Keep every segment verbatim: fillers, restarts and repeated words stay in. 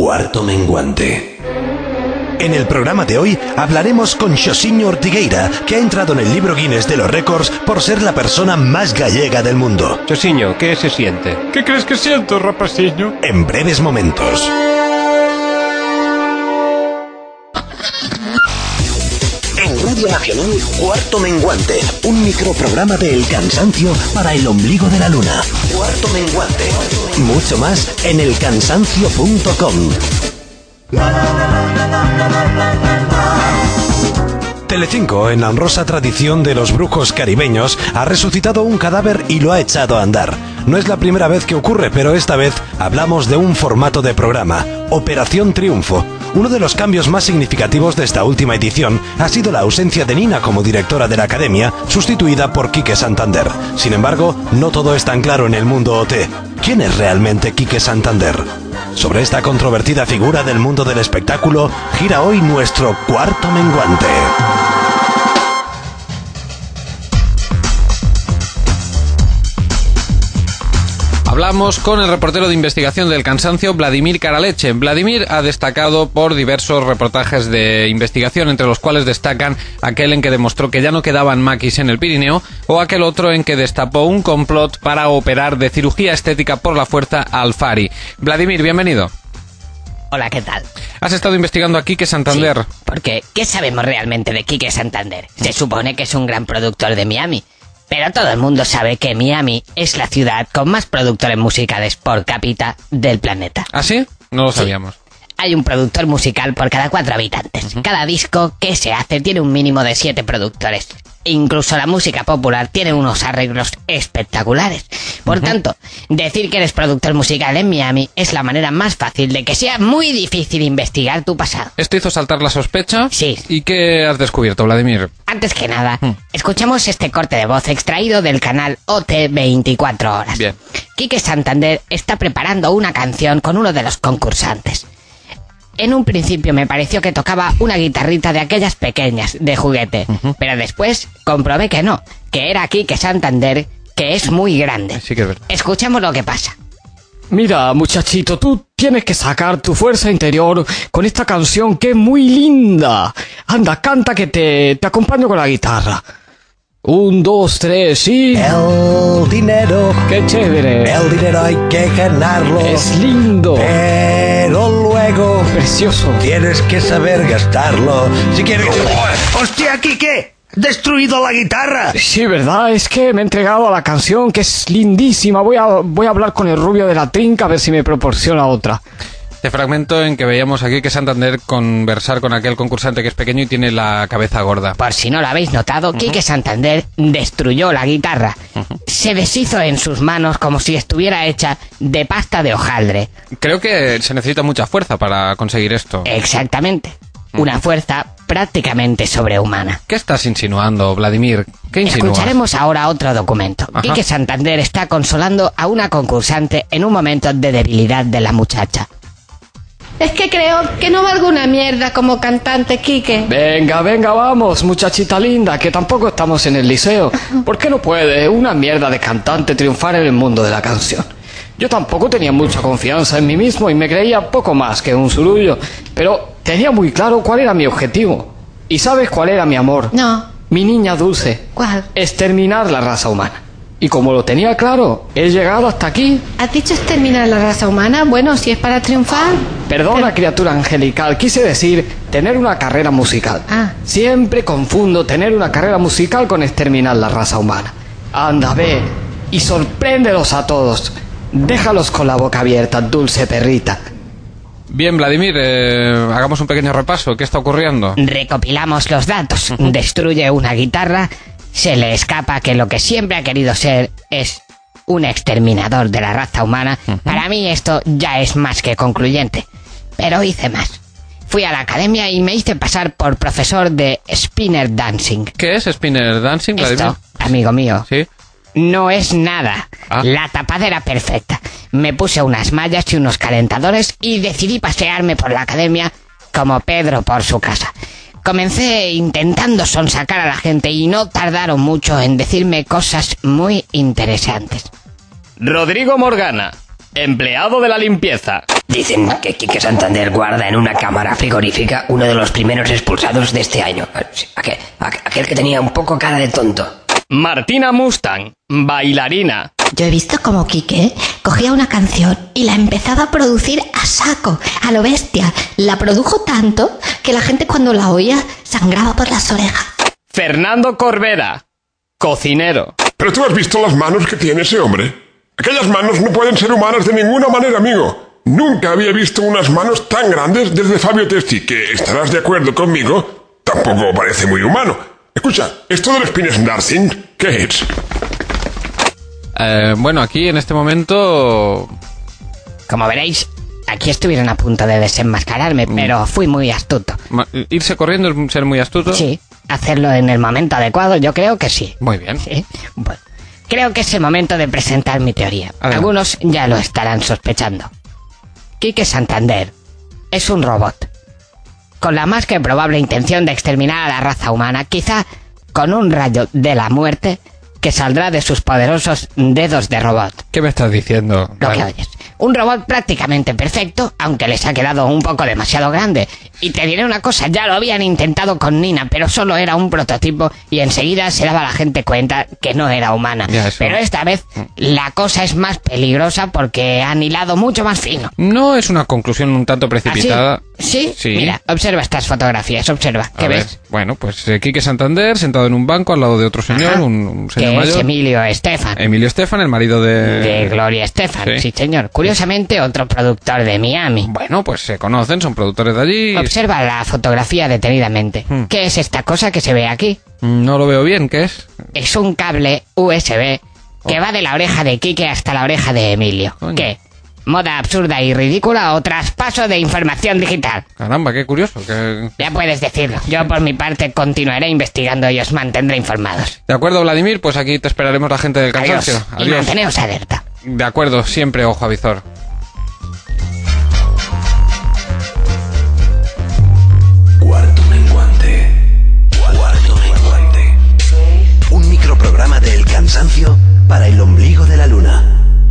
Cuarto Menguante. En el programa de hoy hablaremos con Xosiño Ortigueira, que ha entrado en el libro Guinness de los récords por ser la persona más gallega del mundo. Xosiño, ¿qué se siente? ¿Qué crees que siento, rapaciño? En breves momentos. En Radio Nacional, Cuarto Menguante, un microprograma de El Cansancio para el ombligo de la luna. Cuarto Menguante. Mucho más en el cansancio punto com. Telecinco, en la honrosa tradición de los brujos caribeños, ha resucitado un cadáver y lo ha echado a andar. No es la primera vez que ocurre, pero esta vez hablamos de un formato de programa, Operación Triunfo. Uno de los cambios más significativos de esta última edición ha sido la ausencia de Nina como directora de la Academia, sustituida por Quique Santander. Sin embargo, no todo es tan claro en el mundo O T. ¿Quién es realmente Quique Santander? Sobre esta controvertida figura del mundo del espectáculo, gira hoy nuestro Cuarto Menguante. Hablamos con el reportero de investigación del Cansancio, Vladimir Caraleche. Vladimir ha destacado por diversos reportajes de investigación, entre los cuales destacan aquel en que demostró que ya no quedaban maquis en el Pirineo, o aquel otro en que destapó un complot para operar de cirugía estética por la fuerza a Alfari. Vladimir, bienvenido. Hola, ¿qué tal? Has estado investigando a Quique Santander. Sí, porque ¿qué sabemos realmente de Quique Santander? Se supone que es un gran productor de Miami. Pero todo el mundo sabe que Miami es la ciudad con más productores musicales por cápita del planeta. ¿Ah, sí? No lo sabíamos. Sí. Hay un productor musical por cada cuatro habitantes. Uh-huh. Cada disco que se hace tiene un mínimo de siete productores. Incluso la música popular tiene unos arreglos espectaculares. Por uh-huh. tanto, decir que eres productor musical en Miami es la manera más fácil de que sea muy difícil investigar tu pasado. ¿Esto hizo saltar la sospecha? Sí. ¿Y qué has descubierto, Vladimir? Antes que nada, uh-huh. escuchemos este corte de voz extraído del canal O T veinticuatro horas. Bien. Quique Santander está preparando una canción con uno de los concursantes. En un principio me pareció que tocaba una guitarrita de aquellas pequeñas, de juguete, uh-huh. pero después comprobé que no, que era Quique Santander, que es muy grande. Sí que es verdad. Escuchemos lo que pasa. Mira, muchachito, tú tienes que sacar tu fuerza interior con esta canción que es muy linda. Anda, canta que te, te acompaño con la guitarra. Un, dos, tres, sí. El dinero. ¡Qué chévere! El dinero hay que ganarlo. Es lindo. Pero luego... Precioso. Tienes que saber gastarlo. Si quieres... ¡Oh! ¡Hostia, Quique! ¡Destruido la guitarra! Sí, ¿verdad? Es que me he entregado a la canción, que es lindísima. Voy a, voy a hablar con el rubio de la trinca a ver si me proporciona otra. Este fragmento en que veíamos aquí que Santander conversar con aquel concursante que es pequeño y tiene la cabeza gorda. Por si no lo habéis notado, uh-huh. Quique Santander destruyó la guitarra. Uh-huh. Se deshizo en sus manos como si estuviera hecha de pasta de hojaldre. Creo que se necesita mucha fuerza para conseguir esto. Exactamente. Uh-huh. Una fuerza prácticamente sobrehumana. ¿Qué estás insinuando, Vladimir? ¿Qué insinúas? Escucharemos ahora otro documento. Ajá. Quique Santander está consolando a una concursante en un momento de debilidad de la muchacha. Es que creo que no valgo una mierda como cantante, Quique. Venga, venga, vamos, muchachita linda, que tampoco estamos en el liceo. ¿Por qué no puede una mierda de cantante triunfar en el mundo de la canción? Yo tampoco tenía mucha confianza en mí mismo y me creía poco más que un surullo, pero tenía muy claro cuál era mi objetivo. ¿Y sabes cuál era mi amor? No. Mi niña dulce. ¿Cuál? Exterminar la raza humana. Y como lo tenía claro, he llegado hasta aquí. ¿Has dicho exterminar la raza humana? Bueno, si es para triunfar... Perdona, pero... criatura angelical, quise decir tener una carrera musical. Ah. Siempre confundo tener una carrera musical con exterminar la raza humana. Anda, ve, y sorpréndelos a todos. Déjalos con la boca abierta, dulce perrita. Bien, Vladimir, eh, hagamos un pequeño repaso. ¿Qué está ocurriendo? Recopilamos los datos. Uh-huh. Destruye una guitarra... Se le escapa que lo que siempre ha querido ser es un exterminador de la raza humana. Uh-huh. Para mí esto ya es más que concluyente. Pero hice más. Fui a la academia y me hice pasar por profesor de Spinner Dancing. ¿Qué es Spinner Dancing, Vladimir? Esto, amigo mío, ¿sí? No es nada. Ah. La tapadera perfecta. Me puse unas mallas y unos calentadores y decidí pasearme por la academia como Pedro por su casa. Comencé intentando sonsacar a la gente y no tardaron mucho en decirme cosas muy interesantes. Rodrigo Morgana, empleado de la limpieza. Dicen que Quique Santander guarda en una cámara frigorífica uno de los primeros expulsados de este año. Aquel, aquel que tenía un poco cara de tonto. Martina Mustang, bailarina. Yo he visto como Quique cogía una canción y la empezaba a producir a saco, a lo bestia. La produjo tanto que la gente cuando la oía sangraba por las orejas. Fernando Corbera, cocinero. ¿Pero tú has visto las manos que tiene ese hombre? Aquellas manos no pueden ser humanas de ninguna manera, amigo. Nunca había visto unas manos tan grandes desde Fabio Testi, que estarás de acuerdo conmigo, tampoco parece muy humano. Escucha, esto del Spines Dancing, ¿qué es? Eh, bueno, aquí en este momento... Como veréis, aquí estuvieron a punto de desenmascararme, Mm. pero fui muy astuto. Ma- Irse corriendo es ser muy astuto. Sí, hacerlo en el momento adecuado, yo creo que sí. Muy bien. Sí. Bueno, creo que es el momento de presentar mi teoría. Adelante. Algunos ya lo estarán sospechando. Quique Santander es un robot, con la más que probable intención de exterminar a la raza humana, quizá con un rayo de la muerte que saldrá de sus poderosos dedos de robot. ¿Qué me estás diciendo? Lo que Vale. oyes. Un robot prácticamente perfecto, aunque les ha quedado un poco demasiado grande. Y te diré una cosa, ya lo habían intentado con Nina, pero solo era un prototipo y enseguida se daba la gente cuenta que no era humana. Ya, eso. Pero esta vez la cosa es más peligrosa porque han hilado mucho más fino. No es una conclusión un tanto precipitada. ¿Ah, sí? ¿Sí? Sí. Mira, observa estas fotografías, observa. A ¿Qué ver, ves? Bueno, pues eh, Quique Santander sentado en un banco al lado de otro señor, Ajá. un, un señor Que es mayor. Emilio Estefan. Emilio Estefan, el marido de... De Gloria Estefan, Sí. sí. señor. Curiosamente, otro productor de Miami. Bueno, pues se conocen, son productores de allí. Observa la fotografía detenidamente. Hmm. ¿Qué es esta cosa que se ve aquí? No lo veo bien, ¿qué es? Es un cable U S B que Oh. va de la oreja de Quique hasta la oreja de Emilio. Coño. ¿Qué? ¿Moda absurda y ridícula o traspaso de información digital? Caramba, qué curioso. Que... Ya puedes decirlo. Yo por mi parte continuaré investigando y os mantendré informados. De acuerdo, Vladimir, pues aquí te esperaremos la gente del cansancio. Adiós. Y manteneos alerta. De acuerdo, siempre ojo a visor. Cuarto menguante. Cuarto menguante. Un microprograma del cansancio para el ombligo de la luna.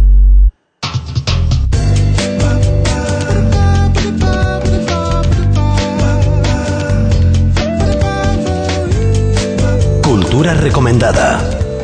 Cultura recomendada.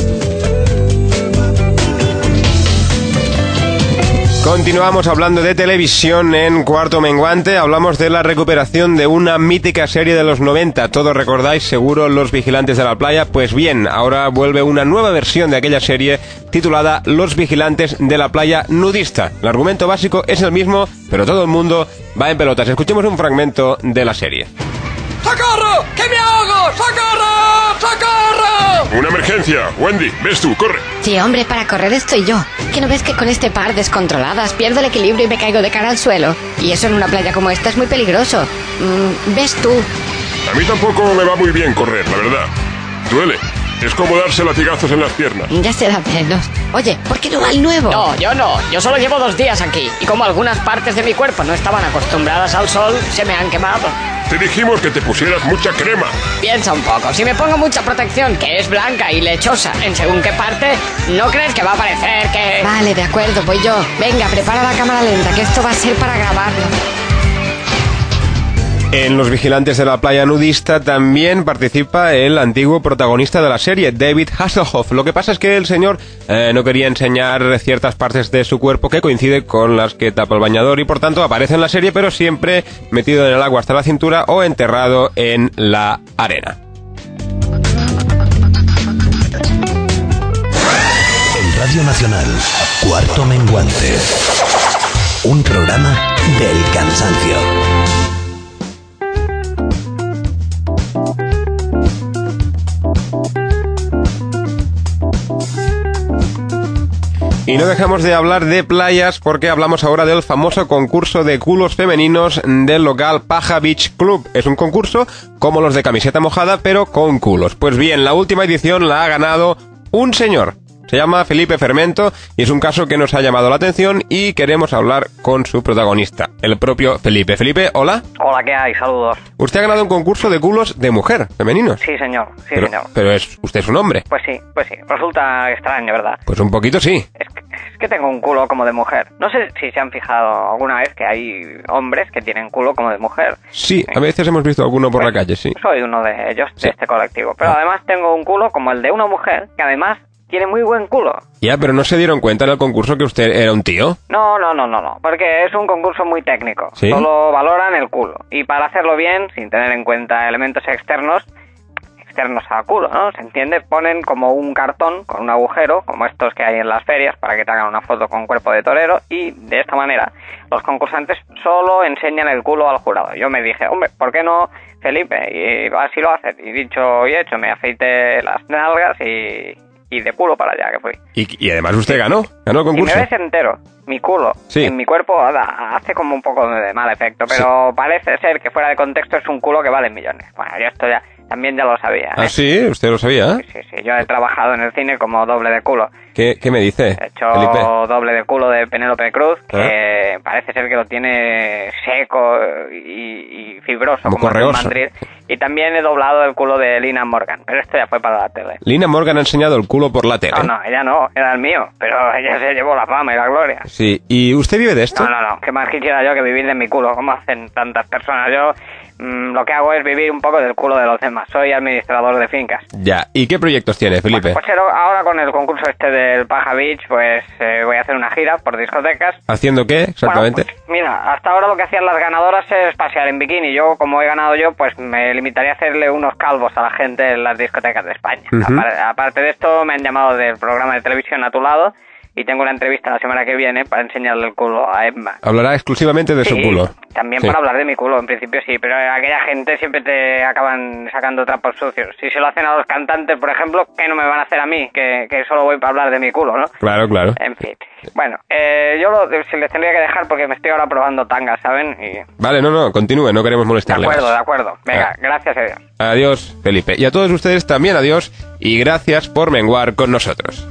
Continuamos hablando de televisión en Cuarto Menguante. Hablamos de la recuperación de una mítica serie de los noventa. Todos recordáis seguro Los Vigilantes de la Playa. Pues bien, ahora vuelve una nueva versión de aquella serie titulada Los Vigilantes de la Playa Nudista. El argumento básico es el mismo, pero todo el mundo va en pelotas. Escuchemos un fragmento de la serie. ¡Socorro! ¡Que me ahogo! ¡Socorro! ¡Socorro! Una emergencia. Wendy, ves tú, corre. Sí, hombre, para correr estoy yo. ¿Que no ves que con este par descontroladas pierdo el equilibrio y me caigo de cara al suelo? Y eso en una playa como esta es muy peligroso. Mm, ¿Ves tú? A mí tampoco me va muy bien correr, la verdad. Duele. Es como darse latigazos en las piernas. Ya se da menos. Oye, ¿por qué no va al nuevo? No, yo no. Yo solo llevo dos días aquí. Y como algunas partes de mi cuerpo no estaban acostumbradas al sol, se me han quemado. Te dijimos que te pusieras mucha crema. Piensa un poco. Si me pongo mucha protección, que es blanca y lechosa, en según qué parte, ¿no crees que va a parecer que...? Vale, de acuerdo, voy yo. Venga, prepara la cámara lenta, que esto va a ser para grabarlo. En Los Vigilantes de la Playa Nudista también participa el antiguo protagonista de la serie, David Hasselhoff. Lo que pasa es que el señor eh, no quería enseñar ciertas partes de su cuerpo que coincide con las que tapa el bañador y por tanto aparece en la serie, pero siempre metido en el agua hasta la cintura o enterrado en la arena. En Radio Nacional, Cuarto Menguante. Un programa del cansancio. Y no dejamos de hablar de playas porque hablamos ahora del famoso concurso de culos femeninos del local Paja Beach Club. Es un concurso como los de camiseta mojada, pero con culos. Pues bien, la última edición la ha ganado un señor. Se llama Felipe Fermento y es un caso que nos ha llamado la atención y queremos hablar con su protagonista, el propio Felipe. Felipe, hola. Hola, ¿qué hay? Saludos. Usted ha ganado un concurso de culos de mujer, femeninos. Sí, señor. Sí, pero, señor. pero es usted es un hombre. Pues sí, pues sí. Resulta extraño, ¿verdad? Pues un poquito sí. Es que, es que tengo un culo como de mujer. No sé si se han fijado alguna vez que hay hombres que tienen culo como de mujer. Sí, a veces hemos visto alguno por Pues, la calle, sí. Soy uno de ellos, Sí. de este colectivo. Pero Ah. además tengo un culo como el de una mujer, que además tiene muy buen culo. Ya, pero ¿no se dieron cuenta en el concurso que usted era un tío? No, no, no, no, no, porque es un concurso muy técnico. ¿Sí? Solo valoran el culo. Y para hacerlo bien, sin tener en cuenta elementos externos, externos al culo, ¿no? ¿Se entiende? Ponen como un cartón con un agujero, como estos que hay en las ferias, para que te hagan una foto con cuerpo de torero, y de esta manera los concursantes solo enseñan el culo al jurado. Yo me dije, hombre, ¿por qué no, Felipe? Y así lo hacen. Y dicho y hecho, me afeité las nalgas y, y de culo para allá que fui. Y, y además usted ganó, ganó el Y me concurso. ves entero, mi culo, Sí. en mi cuerpo da- hace como un poco de mal efecto, pero parece ser que fuera de contexto es un culo que vale millones. Bueno, yo esto ya también ya lo sabía. ¿eh? Ah, sí, usted lo sabía. Sí, sí, yo he trabajado en el cine como doble de culo. ¿Qué, qué me dice, He hecho Felipe? doble de culo de Penélope Cruz, que ¿Eh? parece ser que lo tiene seco y, y fibroso, Como como un correoso. mandril. Y también he doblado el culo de Lina Morgan, pero esto ya fue para la tele. Lina Morgan ha enseñado el culo por la tele. No, no, ella no, era el mío, pero ella se llevó la fama y la gloria. Sí, ¿y usted vive de esto? No, no, no, ¿qué más quisiera yo que vivir de mi culo? ¿Cómo hacen tantas personas? Yo mm, lo que hago es vivir un poco del culo de los demás. Soy administrador de fincas. Ya, ¿y qué proyectos tiene, Felipe? Pues pero ahora con el concurso este del Paja Beach, pues eh, voy a hacer una gira por discotecas. ¿Haciendo qué, exactamente? Bueno, pues, mira, hasta ahora lo que hacían las ganadoras es pasear en bikini. Yo, como he ganado yo, pues me limitaría a hacerle unos calvos a la gente en las discotecas de España. Ujú. Apar- aparte de esto, me han llamado del programa de televisión A Tu Lado y tengo una entrevista la semana que viene para enseñarle el culo a Emma. Hablará exclusivamente de su Sí, culo. También Sí. para hablar de mi culo, en principio sí, pero aquella gente siempre te acaban sacando trapos sucios. Si se lo hacen a los cantantes, por ejemplo, ¿qué no me van a hacer a mí? Que, que solo voy para hablar de mi culo, ¿no? Claro, claro. En fin. Bueno, eh, yo lo, se les tendría que dejar porque me estoy ahora probando tangas, ¿saben? Y... Vale, no, no, continúe, no queremos De molestarle acuerdo, más. de acuerdo. Venga, Ah. gracias a Dios. Adiós, Felipe. Y a todos ustedes también adiós y gracias por menguar con nosotros.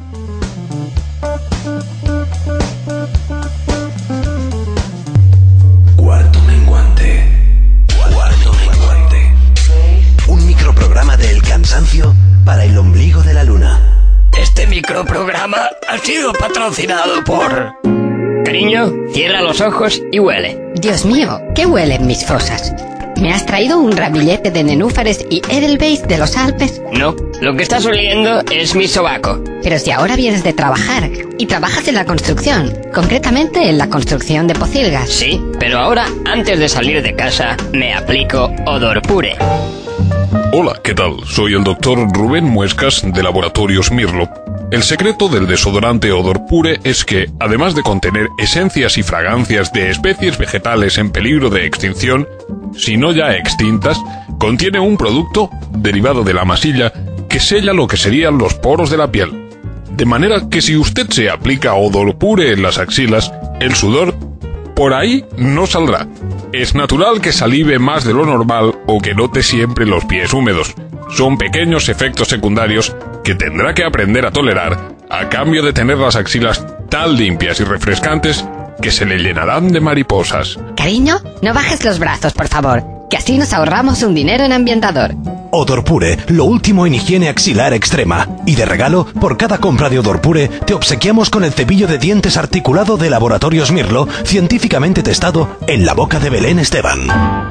Cuarto menguante. Cuarto menguante. Un microprograma del cansancio para el ombligo de la luna. Este microprograma ha sido patrocinado por... Cariño, cierra los ojos y huele. Dios mío, ¿qué huelen mis fosas? ¿Me has traído un ramillete de nenúfares y edelweiss de los Alpes? No, lo que estás oliendo es mi sobaco. Pero si ahora vienes de trabajar y trabajas en la construcción, concretamente en la construcción de pocilgas. Sí, pero ahora, antes de salir de casa, me aplico Odor Pure. Hola, ¿qué tal? Soy el doctor Rubén Muescas de Laboratorios Mirlo. El secreto del desodorante Odor Pure es que, además de contener esencias y fragancias de especies vegetales en peligro de extinción, si no ya extintas, contiene un producto derivado de la masilla que sella lo que serían los poros de la piel. De manera que si usted se aplica Odor Pure en las axilas, el sudor por ahí no saldrá. Es natural que salive más de lo normal o que note siempre los pies húmedos. Son pequeños efectos secundarios que tendrá que aprender a tolerar a cambio de tener las axilas tan limpias y refrescantes que se le llenarán de mariposas. Cariño, no bajes los brazos, por favor, que así nos ahorramos un dinero en ambientador. Odor Pure, lo último en higiene axilar extrema. Y de regalo, por cada compra de Odor Pure, te obsequiamos con el cepillo de dientes articulado de Laboratorios Mirlo, científicamente testado en la boca de Belén Esteban.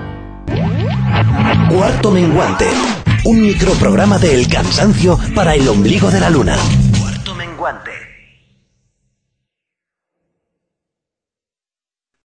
Cuarto menguante. Un microprograma del cansancio para el ombligo de la luna. Cuarto menguante.